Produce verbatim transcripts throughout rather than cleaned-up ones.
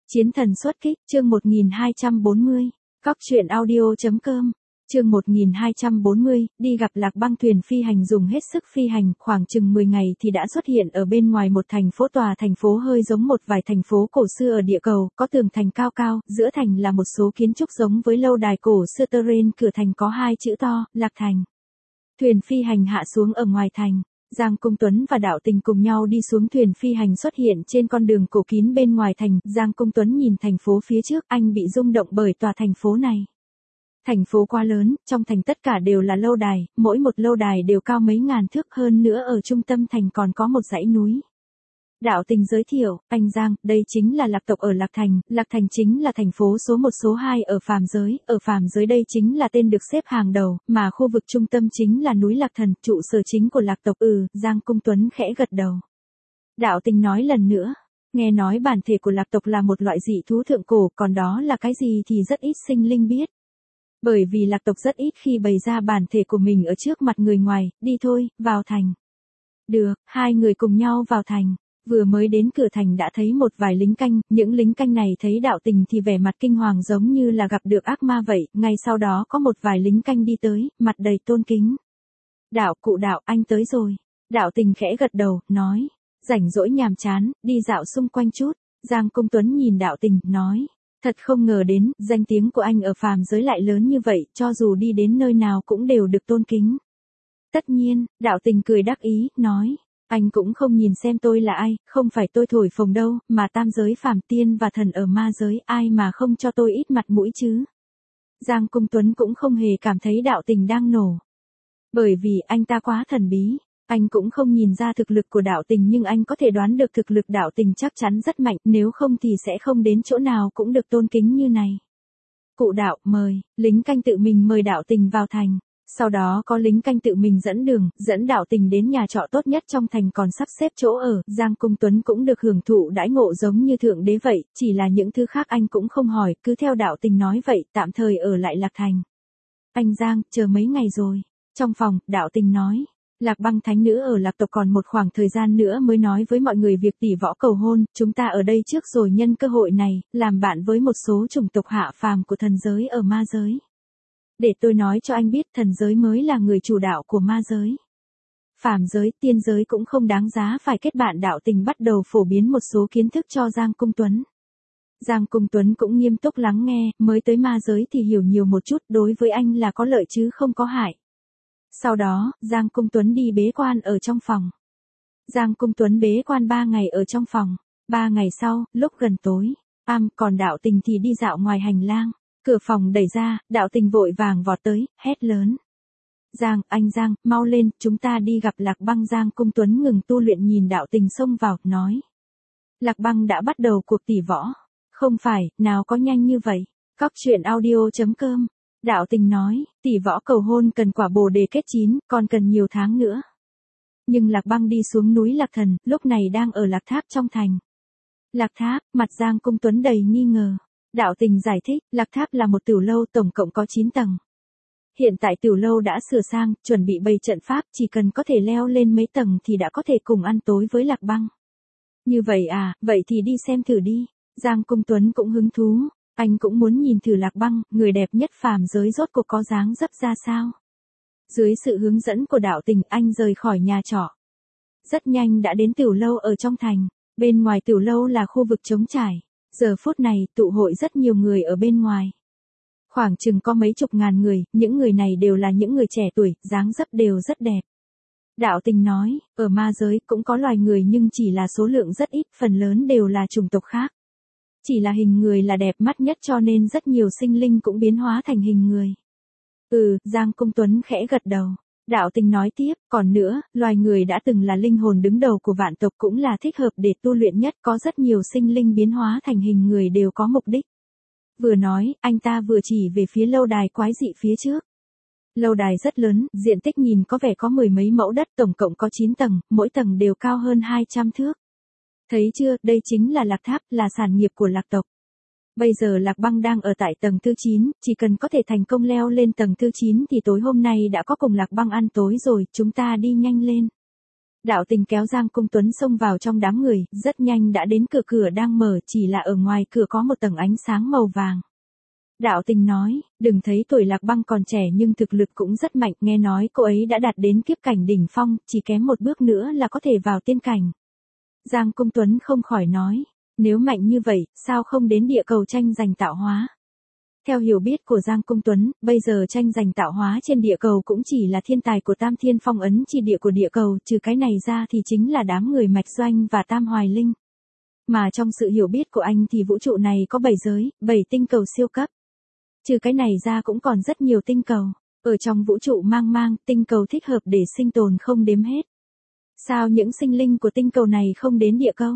Chiến thần xuất kích, chương một nghìn hai trăm bốn mươi. Cóc truyện audio.com. Chương một nghìn hai trăm bốn mươi, đi gặp Lạc Băng. Thuyền phi hành dùng hết sức phi hành, khoảng chừng mười ngày thì đã xuất hiện ở bên ngoài một thành phố. Tòa thành phố hơi giống một vài thành phố cổ xưa ở địa cầu, có tường thành cao cao, giữa thành là một số kiến trúc giống với lâu đài cổ xưa. Terrain cửa thành có hai chữ to, Lạc Thành. Thuyền phi hành hạ xuống ở ngoài thành. Giang Cung Tuấn và Đạo Tình cùng nhau đi xuống. Thuyền phi hành xuất hiện trên con đường cổ kín bên ngoài thành. Giang Cung Tuấn nhìn thành phố phía trước, anh bị rung động bởi tòa thành phố này. Thành phố quá lớn, trong thành tất cả đều là lâu đài, mỗi một lâu đài đều cao mấy ngàn thước, hơn nữa ở trung tâm thành còn có một dãy núi. Đạo Tình giới thiệu, anh Giang, đây chính là Lạc tộc ở Lạc Thành, Lạc Thành chính là thành phố số một số hai ở phàm giới, ở phàm giới đây chính là tên được xếp hàng đầu, mà khu vực trung tâm chính là núi Lạc Thần, trụ sở chính của Lạc tộc. Ừ, Giang Cung Tuấn khẽ gật đầu. Đạo Tình nói lần nữa, nghe nói bản thể của Lạc tộc là một loại dị thú thượng cổ, còn đó là cái gì thì rất ít sinh linh biết. Bởi vì Lạc tộc rất ít khi bày ra bản thể của mình ở trước mặt người ngoài, đi thôi, vào thành. Được, hai người cùng nhau vào thành. Vừa mới đến cửa thành đã thấy một vài lính canh, những lính canh này thấy Đạo Tình thì vẻ mặt kinh hoàng giống như là gặp được ác ma vậy, ngay sau đó có một vài lính canh đi tới, mặt đầy tôn kính. Đạo cụ Đạo, anh tới rồi. Đạo Tình khẽ gật đầu, nói, rảnh rỗi nhàm chán, đi dạo xung quanh chút. Giang Cung Tuấn nhìn Đạo Tình, nói, thật không ngờ đến, danh tiếng của anh ở phàm giới lại lớn như vậy, cho dù đi đến nơi nào cũng đều được tôn kính. Tất nhiên, Đạo Tình cười đắc ý, nói, anh cũng không nhìn xem tôi là ai, không phải tôi thổi phồng đâu, mà tam giới phàm tiên và thần ở ma giới, ai mà không cho tôi ít mặt mũi chứ. Giang Cung Tuấn cũng không hề cảm thấy Đạo Tình đang nổ. Bởi vì anh ta quá thần bí, anh cũng không nhìn ra thực lực của Đạo Tình, nhưng anh có thể đoán được thực lực Đạo Tình chắc chắn rất mạnh, nếu không thì sẽ không đến chỗ nào cũng được tôn kính như này. Cụ Đạo, mời, lính canh tự mình mời Đạo Tình vào thành. Sau đó có lính canh tự mình dẫn đường, dẫn Đạo Tình đến nhà trọ tốt nhất trong thành, còn sắp xếp chỗ ở. Giang Cung Tuấn cũng được hưởng thụ đãi ngộ giống như thượng đế vậy, chỉ là những thứ khác anh cũng không hỏi, cứ theo Đạo Tình nói vậy, tạm thời ở lại Lạc Thành. Anh Giang, chờ mấy ngày rồi. Trong phòng, Đạo Tình nói, Lạc Băng thánh nữ ở Lạc tộc còn một khoảng thời gian nữa mới nói với mọi người việc tỷ võ cầu hôn, chúng ta ở đây trước rồi nhân cơ hội này, làm bạn với một số chủng tộc hạ phàm của thần giới ở ma giới. Để tôi nói cho anh biết, thần giới mới là người chủ đạo của ma giới. Phàm giới, tiên giới cũng không đáng giá phải kết bạn. Đạo Tình bắt đầu phổ biến một số kiến thức cho Giang Cung Tuấn. Giang Cung Tuấn cũng nghiêm túc lắng nghe, mới tới ma giới thì hiểu nhiều một chút, đối với anh là có lợi chứ không có hại. Sau đó, Giang Cung Tuấn đi bế quan ở trong phòng. Giang Cung Tuấn bế quan ba ngày ở trong phòng. Ba ngày sau, lúc gần tối, am còn Đạo Tình thì đi dạo ngoài hành lang. Cửa phòng đẩy ra, Đạo Tình vội vàng vọt tới, hét lớn. Giang, anh Giang, mau lên, chúng ta đi gặp Lạc Băng. Giang Cung Tuấn ngừng tu luyện nhìn Đạo Tình xông vào, nói. Lạc Băng đã bắt đầu cuộc tỷ võ. Không phải, nào có nhanh như vậy. Cóc truyện audio.com. Đạo Tình nói, tỷ võ cầu hôn cần quả bồ đề kết chín, còn cần nhiều tháng nữa. Nhưng Lạc Băng đi xuống núi Lạc Thần, lúc này đang ở Lạc Tháp trong thành. Lạc Tháp, mặt Giang Cung Tuấn đầy nghi ngờ. Đạo Tình giải thích, Lạc Tháp là một tiểu lâu tổng cộng có chín tầng. Hiện tại tiểu lâu đã sửa sang, chuẩn bị bày trận pháp, chỉ cần có thể leo lên mấy tầng thì đã có thể cùng ăn tối với Lạc Băng. Như vậy à, vậy thì đi xem thử đi. Giang Cung Tuấn cũng hứng thú, anh cũng muốn nhìn thử Lạc Băng, người đẹp nhất phàm giới rốt cuộc có dáng dấp ra sao. Dưới sự hướng dẫn của Đạo Tình, anh rời khỏi nhà trọ. Rất nhanh đã đến tiểu lâu ở trong thành, bên ngoài tiểu lâu là khu vực trống trải. Giờ phút này, tụ hội rất nhiều người ở bên ngoài. Khoảng chừng có mấy chục ngàn người, những người này đều là những người trẻ tuổi, dáng dấp đều rất đẹp. Đạo Tình nói, ở ma giới cũng có loài người nhưng chỉ là số lượng rất ít, phần lớn đều là chủng tộc khác. Chỉ là hình người là đẹp mắt nhất cho nên rất nhiều sinh linh cũng biến hóa thành hình người. Ừ, Giang Cung Tuấn khẽ gật đầu. Đạo Tình nói tiếp, còn nữa, loài người đã từng là linh hồn đứng đầu của vạn tộc, cũng là thích hợp để tu luyện nhất, có rất nhiều sinh linh biến hóa thành hình người đều có mục đích. Vừa nói, anh ta vừa chỉ về phía lâu đài quái dị phía trước. Lâu đài rất lớn, diện tích nhìn có vẻ có mười mấy mẫu đất, tổng cộng có chín tầng, mỗi tầng đều cao hơn hai trăm thước. Thấy chưa, đây chính là Lạc Tháp, là sản nghiệp của Lạc tộc. Bây giờ Lạc Băng đang ở tại tầng thứ chín, chỉ cần có thể thành công leo lên tầng thứ chín thì tối hôm nay đã có cùng Lạc Băng ăn tối rồi, chúng ta đi nhanh lên. Đạo Tình kéo Giang Cung Tuấn xông vào trong đám người, rất nhanh đã đến cửa cửa đang mở, chỉ là ở ngoài cửa có một tầng ánh sáng màu vàng. Đạo Tình nói, đừng thấy tuổi Lạc Băng còn trẻ nhưng thực lực cũng rất mạnh, nghe nói cô ấy đã đạt đến kiếp cảnh đỉnh phong, chỉ kém một bước nữa là có thể vào tiên cảnh. Giang Cung Tuấn không khỏi nói, nếu mạnh như vậy, sao không đến địa cầu tranh giành tạo hóa? Theo hiểu biết của Giang Cung Tuấn, bây giờ tranh giành tạo hóa trên địa cầu cũng chỉ là thiên tài của Tam Thiên Phong ấn chi địa của địa cầu, trừ cái này ra thì chính là đám người Mạch Doanh và Tam Hoài Linh. Mà trong sự hiểu biết của anh thì vũ trụ này có bảy giới, bảy tinh cầu siêu cấp. Trừ cái này ra cũng còn rất nhiều tinh cầu, ở trong vũ trụ mang mang, tinh cầu thích hợp để sinh tồn không đếm hết. Sao những sinh linh của tinh cầu này không đến địa cầu?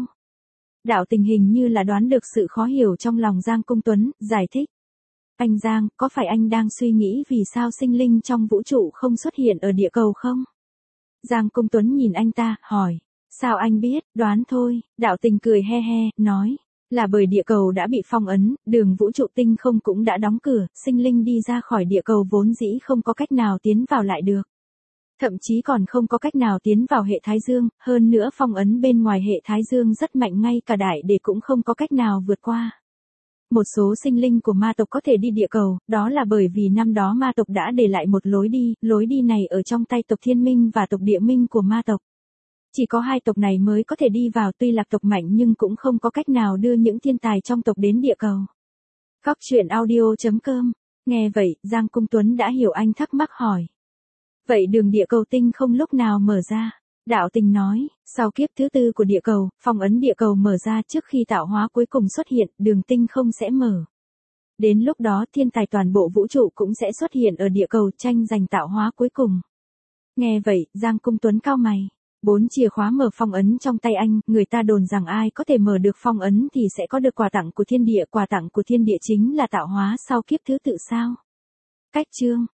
Đạo Tình hình như là đoán được sự khó hiểu trong lòng Giang Cung Tuấn, giải thích. Anh Giang, có phải anh đang suy nghĩ vì sao sinh linh trong vũ trụ không xuất hiện ở địa cầu không? Giang Cung Tuấn nhìn anh ta, hỏi. Sao anh biết, đoán thôi, Đạo Tình cười he he, nói. Là bởi địa cầu đã bị phong ấn, đường vũ trụ tinh không cũng đã đóng cửa, sinh linh đi ra khỏi địa cầu vốn dĩ không có cách nào tiến vào lại được. Thậm chí còn không có cách nào tiến vào hệ Thái Dương, hơn nữa phong ấn bên ngoài hệ Thái Dương rất mạnh, ngay cả đại đế cũng không có cách nào vượt qua. Một số sinh linh của ma tộc có thể đi địa cầu, đó là bởi vì năm đó ma tộc đã để lại một lối đi, lối đi này ở trong tay tộc Thiên Minh và tộc Địa Minh của ma tộc. Chỉ có hai tộc này mới có thể đi vào, tuy Lạc tộc mạnh nhưng cũng không có cách nào đưa những thiên tài trong tộc đến địa cầu. Góc truyện audio chấm com. Nghe vậy, Giang Cung Tuấn đã hiểu, anh thắc mắc hỏi. Vậy đường địa cầu tinh không lúc nào mở ra? Đạo Tình nói, sau kiếp thứ tư của địa cầu, phong ấn địa cầu mở ra trước khi tạo hóa cuối cùng xuất hiện, đường tinh không sẽ mở. Đến lúc đó thiên tài toàn bộ vũ trụ cũng sẽ xuất hiện ở địa cầu tranh giành tạo hóa cuối cùng. Nghe vậy, Giang Cung Tuấn cau mày. Bốn chìa khóa mở phong ấn trong tay anh, người ta đồn rằng ai có thể mở được phong ấn thì sẽ có được quà tặng của thiên địa, quà tặng của thiên địa chính là tạo hóa sau kiếp thứ tự sao? Cách chương